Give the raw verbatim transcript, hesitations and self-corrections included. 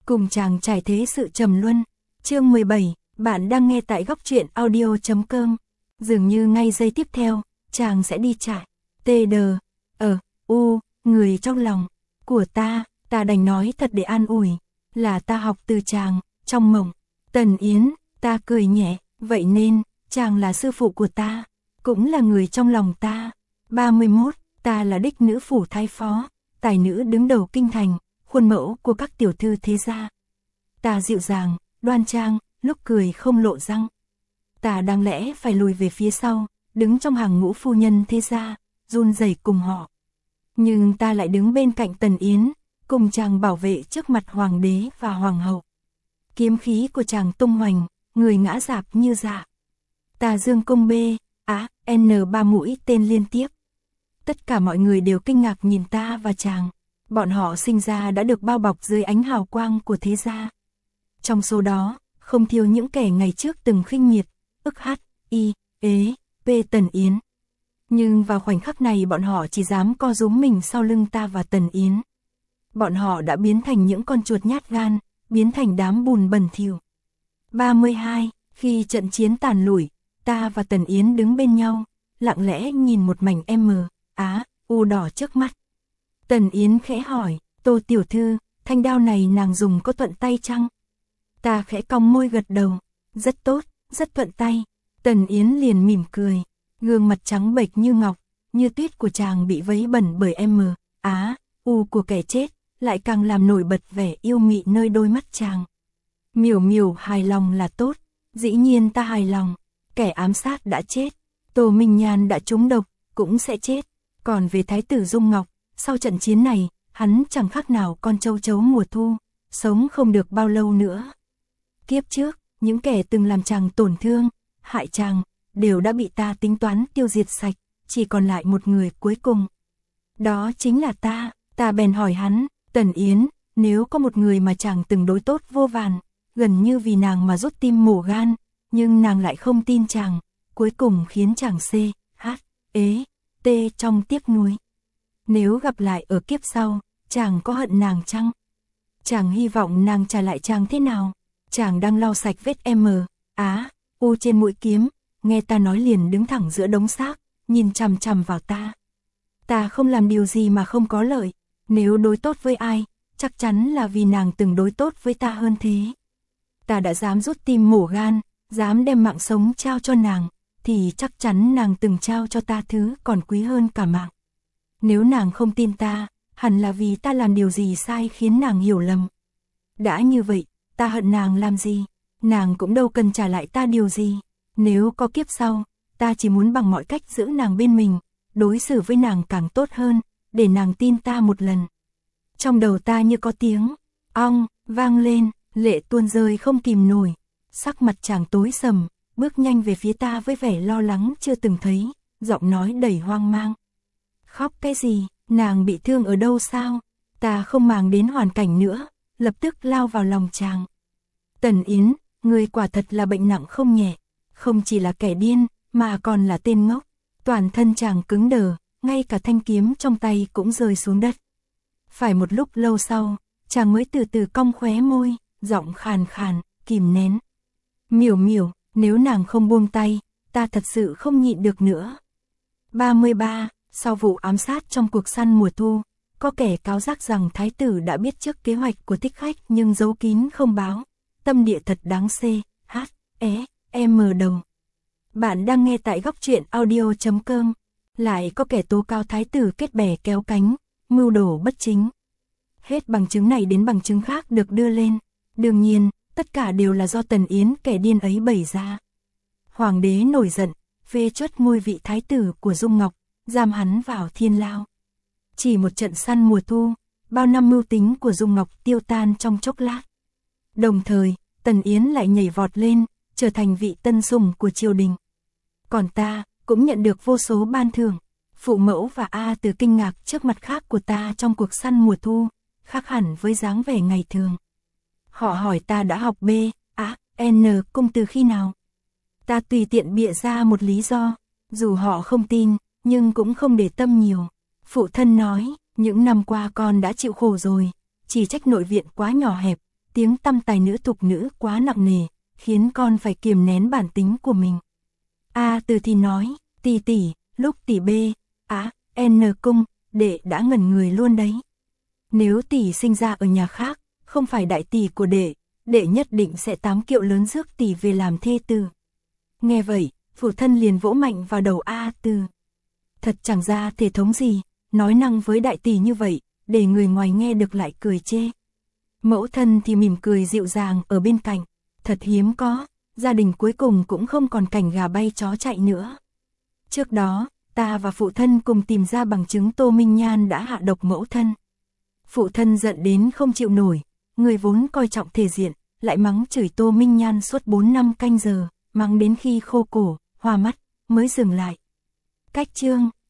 cùng chàng trải thế sự trầm luân. Chương mười bảy, bạn đang nghe tại góc truyện audio chấm com. Dường như ngay giây tiếp theo, chàng sẽ đi trải. Tê đờ, ờ, u, người trong lòng của ta, ta đành nói thật để an ủi, là ta học từ chàng, trong mộng. Tần Yến, ta cười nhẹ, vậy nên, chàng là sư phụ của ta, cũng là người trong lòng ta. ba mươi mốt, ta là đích nữ phủ thái phó, tài nữ đứng đầu kinh thành, khuôn mẫu của các tiểu thư thế gia. Ta dịu dàng, đoan trang, lúc cười không lộ răng. Ta đáng lẽ phải lùi về phía sau, đứng trong hàng ngũ phu nhân thế gia, run rẩy cùng họ. Nhưng ta lại đứng bên cạnh Tần Yến, cùng chàng bảo vệ trước mặt hoàng đế và hoàng hậu. Kiếm khí của chàng tung hoành, người ngã rạp như dạ. Ta dương cung bê, á, n ba mũi tên liên tiếp. Tất cả mọi người đều kinh ngạc nhìn ta và chàng. Bọn họ sinh ra đã được bao bọc dưới ánh hào quang của thế gia. Trong số đó, không thiếu những kẻ ngày trước từng khinh miệt, ức hắt, y, ế, p Tần Yến. Nhưng vào khoảnh khắc này bọn họ chỉ dám co rúm mình sau lưng ta và Tần Yến. Bọn họ đã biến thành những con chuột nhát gan, biến thành đám bùn bẩn thỉu. ba mươi hai, khi trận chiến tàn lụi, ta và Tần Yến đứng bên nhau, lặng lẽ nhìn một mảnh M, Á, U đỏ trước mắt. Tần Yến khẽ hỏi, Tô tiểu thư, thanh đao này nàng dùng có thuận tay chăng? Ta khẽ cong môi gật đầu, rất tốt, rất thuận tay. Tần Yến liền mỉm cười, gương mặt trắng bệch như ngọc, như tuyết của chàng bị vấy bẩn bởi M, Á, U của kẻ chết, lại càng làm nổi bật vẻ yêu mị nơi đôi mắt chàng. Miểu miểu hài lòng là tốt, dĩ nhiên ta hài lòng, kẻ ám sát đã chết, Tô Minh Nhan đã trúng độc, cũng sẽ chết. Còn về Thái tử Dung Ngọc, sau trận chiến này, hắn chẳng khác nào con châu chấu mùa thu, sống không được bao lâu nữa. Kiếp trước, những kẻ từng làm chàng tổn thương, hại chàng, đều đã bị ta tính toán tiêu diệt sạch, chỉ còn lại một người cuối cùng. Đó chính là ta, ta bèn hỏi hắn, Tần Yến, nếu có một người mà chàng từng đối tốt vô vàn, gần như vì nàng mà rút tim mổ gan, nhưng nàng lại không tin chàng, cuối cùng khiến chàng C, H, ế, T trong tiếc nuối. Nếu gặp lại ở kiếp sau, chàng có hận nàng chăng? Chàng hy vọng nàng trả lại chàng thế nào? Chàng đang lau sạch vết M, Á, U trên mũi kiếm, nghe ta nói liền đứng thẳng giữa đống xác, nhìn chằm chằm vào ta. Ta không làm điều gì mà không có lợi, nếu đối tốt với ai, chắc chắn là vì nàng từng đối tốt với ta hơn thế. Ta đã dám rút tim mổ gan, dám đem mạng sống trao cho nàng, thì chắc chắn nàng từng trao cho ta thứ còn quý hơn cả mạng. Nếu nàng không tin ta, hẳn là vì ta làm điều gì sai khiến nàng hiểu lầm. Đã như vậy, ta hận nàng làm gì, nàng cũng đâu cần trả lại ta điều gì. Nếu có kiếp sau, ta chỉ muốn bằng mọi cách giữ nàng bên mình, đối xử với nàng càng tốt hơn, để nàng tin ta một lần. Trong đầu ta như có tiếng ong vang lên, lệ tuôn rơi không kìm nổi. Sắc mặt chàng tối sầm, bước nhanh về phía ta với vẻ lo lắng chưa từng thấy, giọng nói đầy hoang mang. Khóc cái gì, nàng bị thương ở đâu sao? Ta không màng đến hoàn cảnh nữa, lập tức lao vào lòng chàng. Tần Yến, người quả thật là bệnh nặng không nhẹ, không chỉ là kẻ điên, mà còn là tên ngốc. Toàn thân chàng cứng đờ, ngay cả thanh kiếm trong tay cũng rơi xuống đất. Phải một lúc lâu sau, chàng mới từ từ cong khóe môi, giọng khàn khàn, kìm nén. Miểu miểu, nếu nàng không buông tay, ta thật sự không nhịn được nữa. ba mươi ba, sau vụ ám sát trong cuộc săn mùa thu, có kẻ cáo giác rằng thái tử đã biết trước kế hoạch của thích khách nhưng giấu kín không báo. Tâm địa thật đáng C, H, E, M đầu. Bạn đang nghe tại góc truyện audio chấm com. Lại có kẻ tố cáo thái tử kết bè kéo cánh, mưu đồ bất chính. Hết bằng chứng này đến bằng chứng khác được đưa lên. Đương nhiên, tất cả đều là do Tần Yến kẻ điên ấy bày ra. Hoàng đế nổi giận, phê truất ngôi vị thái tử của Dung Ngọc, giam hắn vào thiên lao. Chỉ một trận săn mùa thu, bao năm mưu tính của Dung Ngọc tiêu tan trong chốc lát. Đồng thời, Tần Yến lại nhảy vọt lên, trở thành vị tân sủng của triều đình. Còn ta, cũng nhận được vô số ban thưởng. Phụ mẫu và A Từ kinh ngạc trước mặt khác của ta trong cuộc săn mùa thu, khác hẳn với dáng vẻ ngày thường. Họ hỏi ta đã học B, A, N cung từ khi nào. Ta tùy tiện bịa ra một lý do, dù họ không tin, nhưng cũng không để tâm nhiều. Phụ thân nói, những năm qua con đã chịu khổ rồi, chỉ trách nội viện quá nhỏ hẹp, tiếng tăm tài nữ tục nữ quá nặng nề, khiến con phải kiềm nén bản tính của mình. A Từ thì nói, tỷ tỷ, lúc tỷ B, á, N cung, đệ đã ngẩn người luôn đấy. Nếu tỷ sinh ra ở nhà khác, không phải đại tỷ của đệ, đệ nhất định sẽ tám kiệu lớn rước tỷ về làm thê tử. Nghe vậy, phụ thân liền vỗ mạnh vào đầu A Từ. Thật chẳng ra thể thống gì, nói năng với đại tỷ như vậy, để người ngoài nghe được lại cười chê. Mẫu thân thì mỉm cười dịu dàng ở bên cạnh, thật hiếm có, gia đình cuối cùng cũng không còn cảnh gà bay chó chạy nữa. Trước đó, ta và phụ thân cùng tìm ra bằng chứng Tô Minh Nhan đã hạ độc mẫu thân. Phụ thân giận đến không chịu nổi, người vốn coi trọng thể diện, lại mắng chửi Tô Minh Nhan suốt bốn năm canh giờ, mắng đến khi khô cổ, hoa mắt, mới dừng lại. Cách chương,